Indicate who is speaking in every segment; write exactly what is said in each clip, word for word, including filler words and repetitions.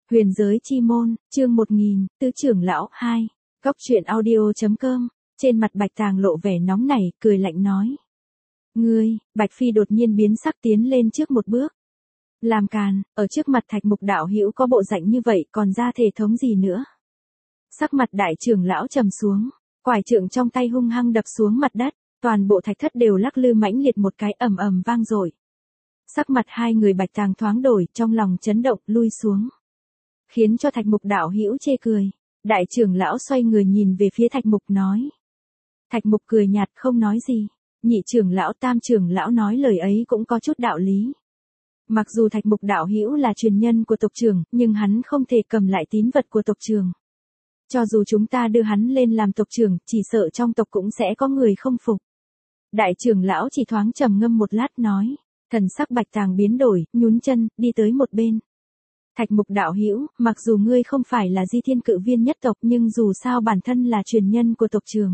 Speaker 1: Huyền giới chi môn, chương một nghìn, tứ trưởng lão hai. Góc truyện audio.com, trên mặt Bạch Tàng lộ vẻ nóng nảy, cười lạnh nói. Ngươi, Bạch Phi đột nhiên biến sắc tiến lên trước một bước. Làm càn, ở trước mặt Thạch Mục đạo hữu có bộ dạng như vậy còn ra thể thống gì nữa. Sắc mặt đại trưởng lão trầm xuống, quải trượng trong tay hung hăng đập xuống mặt đất, toàn bộ thạch thất đều lắc lư mãnh liệt một cái ầm ầm vang dội. Sắc mặt hai người Bạch Tàng thoáng đổi, trong lòng chấn động, lui xuống. Khiến cho Thạch Mục đạo hữu chê cười. Đại trưởng lão xoay người nhìn về phía Thạch Mục nói. Thạch Mục cười nhạt không nói gì. Nhị trưởng lão tam trưởng lão nói lời ấy cũng có chút đạo lý. Mặc dù Thạch Mục đạo hữu là truyền nhân của tộc trưởng, nhưng hắn không thể cầm lại tín vật của tộc trưởng. Cho dù chúng ta đưa hắn lên làm tộc trưởng, chỉ sợ trong tộc cũng sẽ có người không phục. Đại trưởng lão chỉ thoáng trầm ngâm một lát nói. Thần sắc Bạch Tàng biến đổi, nhún chân, đi tới một bên. Thạch Mục đạo hữu, mặc dù ngươi không phải là Di Thiên Cự Viên nhất tộc nhưng dù sao bản thân là truyền nhân của tộc trưởng.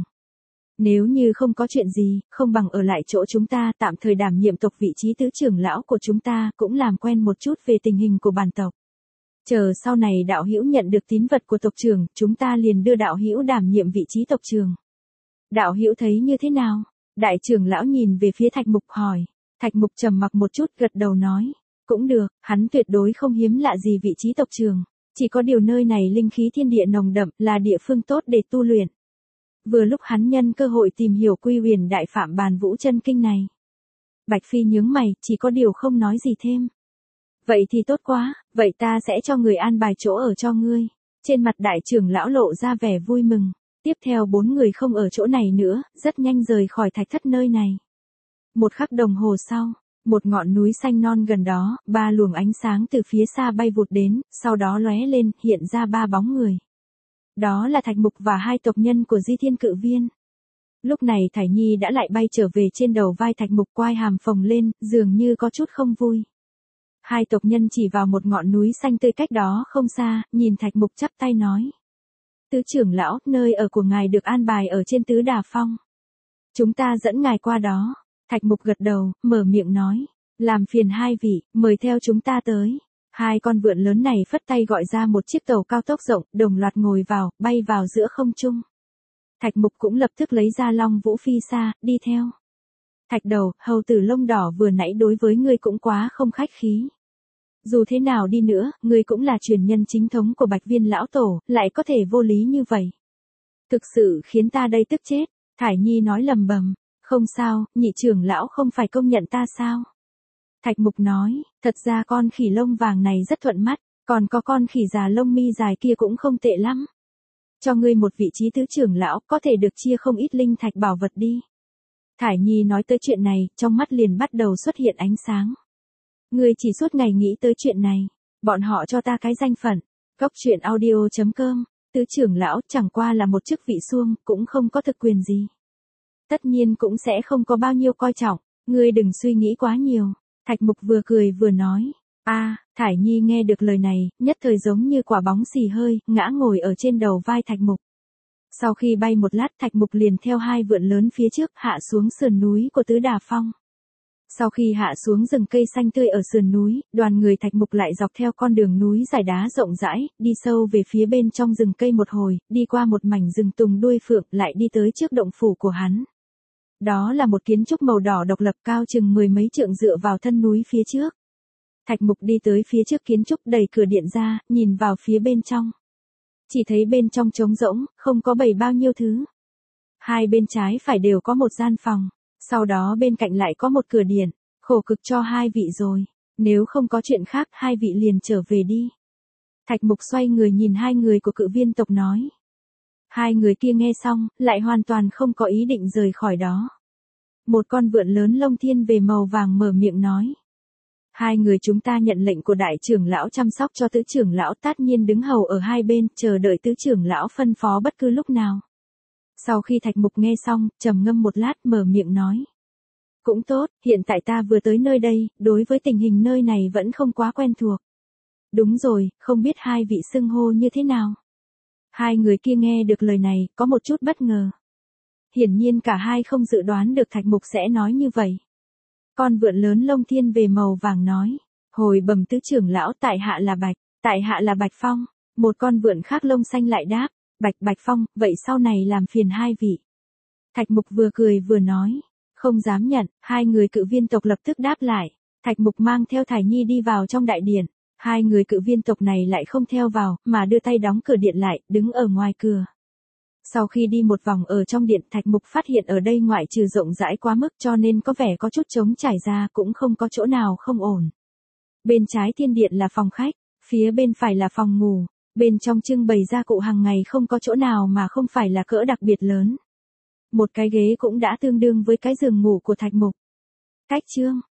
Speaker 1: Nếu như không có chuyện gì, không bằng ở lại chỗ chúng ta tạm thời đảm nhiệm tộc vị trí tứ trưởng lão của chúng ta, cũng làm quen một chút về tình hình của bản tộc. Chờ sau này đạo hữu nhận được tín vật của tộc trưởng, chúng ta liền đưa đạo hữu đảm nhiệm vị trí tộc trưởng. Đạo hữu thấy như thế nào? Đại trưởng lão nhìn về phía Thạch Mục hỏi. Thạch Mục trầm mặc một chút gật đầu nói. Cũng được, hắn tuyệt đối không hiếm lạ gì vị trí tộc trưởng. Chỉ có điều nơi này linh khí thiên địa nồng đậm là địa phương tốt để tu luyện. Vừa lúc hắn nhân cơ hội tìm hiểu Quy Huyền Đại Phạm Bàn Vũ Chân Kinh này. Bạch Phi nhướng mày, chỉ có điều không nói gì thêm. Vậy thì tốt quá, vậy ta sẽ cho người an bài chỗ ở cho ngươi. Trên mặt đại trưởng lão lộ ra vẻ vui mừng. Tiếp theo bốn người không ở chỗ này nữa, rất nhanh rời khỏi thạch thất nơi này. Một khắc đồng hồ sau, một ngọn núi xanh non gần đó, ba luồng ánh sáng từ phía xa bay vụt đến, sau đó lóe lên, hiện ra ba bóng người. Đó là Thạch Mục và hai tộc nhân của Di Thiên Cự Viên. Lúc này Thải Nhi đã lại bay trở về trên đầu vai Thạch Mục, quai hàm phồng lên, dường như có chút không vui. Hai tộc nhân chỉ vào một ngọn núi xanh tươi cách đó không xa, nhìn Thạch Mục chắp tay nói. Tứ trưởng lão, nơi ở của ngài được an bài ở trên Tứ Đà Phong. Chúng ta dẫn ngài qua đó. Thạch Mục gật đầu, mở miệng nói. Làm phiền hai vị, mời theo chúng ta tới. Hai con vượn lớn này phất tay gọi ra một chiếc tàu cao tốc rộng, đồng loạt ngồi vào, bay vào giữa không trung. Thạch Mục cũng lập tức lấy ra Long Vũ Phi Sa, đi theo. Thạch Đầu, hầu tử lông đỏ vừa nãy đối với ngươi cũng quá không khách khí. Dù thế nào đi nữa, ngươi cũng là truyền nhân chính thống của Bạch Viên lão tổ, lại có thể vô lý như vậy. Thực sự khiến ta đây tức chết. Thải Nhi nói lầm bầm. Không sao, nhị trưởng lão không phải công nhận ta sao? Thạch Mục nói, thật ra con khỉ lông vàng này rất thuận mắt, còn có con khỉ già lông mi dài kia cũng không tệ lắm. Cho ngươi một vị trí tứ trưởng lão, có thể được chia không ít linh thạch bảo vật đi. Thải Nhi nói tới chuyện này, trong mắt liền bắt đầu xuất hiện ánh sáng. Ngươi chỉ suốt ngày nghĩ tới chuyện này, bọn họ cho ta cái danh phận. Góc truyện audio.com, tứ trưởng lão chẳng qua là một chức vị suông, cũng không có thực quyền gì. Tất nhiên cũng sẽ không có bao nhiêu coi trọng, ngươi đừng suy nghĩ quá nhiều. Thạch Mục vừa cười vừa nói. A, à, Thải Nhi nghe được lời này, nhất thời giống như quả bóng xì hơi, ngã ngồi ở trên đầu vai Thạch Mục. Sau khi bay một lát, Thạch Mục liền theo hai vượn lớn phía trước hạ xuống sườn núi của Tứ Đà Phong. Sau khi hạ xuống rừng cây xanh tươi ở sườn núi, đoàn người Thạch Mục lại dọc theo con đường núi dài đá rộng rãi, đi sâu về phía bên trong rừng cây một hồi, đi qua một mảnh rừng tùng đuôi phượng, lại đi tới trước động phủ của hắn. Đó là một kiến trúc màu đỏ độc lập cao chừng mười mấy trượng dựa vào thân núi phía trước. Thạch Mục đi tới phía trước kiến trúc, đẩy cửa điện ra, nhìn vào phía bên trong. Chỉ thấy bên trong trống rỗng, không có bày bao nhiêu thứ. Hai bên trái phải đều có một gian phòng, sau đó bên cạnh lại có một cửa điện, khổ cực cho hai vị rồi, nếu không có chuyện khác hai vị liền trở về đi. Thạch Mục xoay người nhìn hai người của Cự Viên tộc nói. Hai người kia nghe xong, lại hoàn toàn không có ý định rời khỏi đó. Một con vượn lớn lông thiên về màu vàng mở miệng nói. Hai người chúng ta nhận lệnh của đại trưởng lão chăm sóc cho tứ trưởng lão, tất nhiên đứng hầu ở hai bên, chờ đợi tứ trưởng lão phân phó bất cứ lúc nào. Sau khi Thạch Mục nghe xong, trầm ngâm một lát mở miệng nói. Cũng tốt, hiện tại ta vừa tới nơi đây, đối với tình hình nơi này vẫn không quá quen thuộc. Đúng rồi, không biết hai vị xưng hô như thế nào. Hai người kia nghe được lời này, có một chút bất ngờ. Hiển nhiên cả hai không dự đoán được Thạch Mục sẽ nói như vậy. Con vượn lớn lông thiên về màu vàng nói. Hồi bẩm tứ trưởng lão, tại hạ là Bạch Tại hạ là Bạch Phong. Một con vượn khác lông xanh lại đáp. Bạch Bạch Phong, vậy sau này làm phiền hai vị. Thạch Mục vừa cười vừa nói. Không dám nhận, hai người cự viên tộc lập tức đáp lại. Thạch Mục mang theo Thải Nhi đi vào trong đại điện. Hai người cự viên tộc này lại không theo vào, mà đưa tay đóng cửa điện lại, đứng ở ngoài cửa. Sau khi đi một vòng ở trong điện, Thạch Mục phát hiện ở đây ngoại trừ rộng rãi quá mức cho nên có vẻ có chút trống trải ra, cũng không có chỗ nào không ổn. Bên trái thiên điện là phòng khách, phía bên phải là phòng ngủ, bên trong trưng bày gia cụ hàng ngày không có chỗ nào mà không phải là cỡ đặc biệt lớn. Một cái ghế cũng đã tương đương với cái giường ngủ của Thạch Mục. Cách chương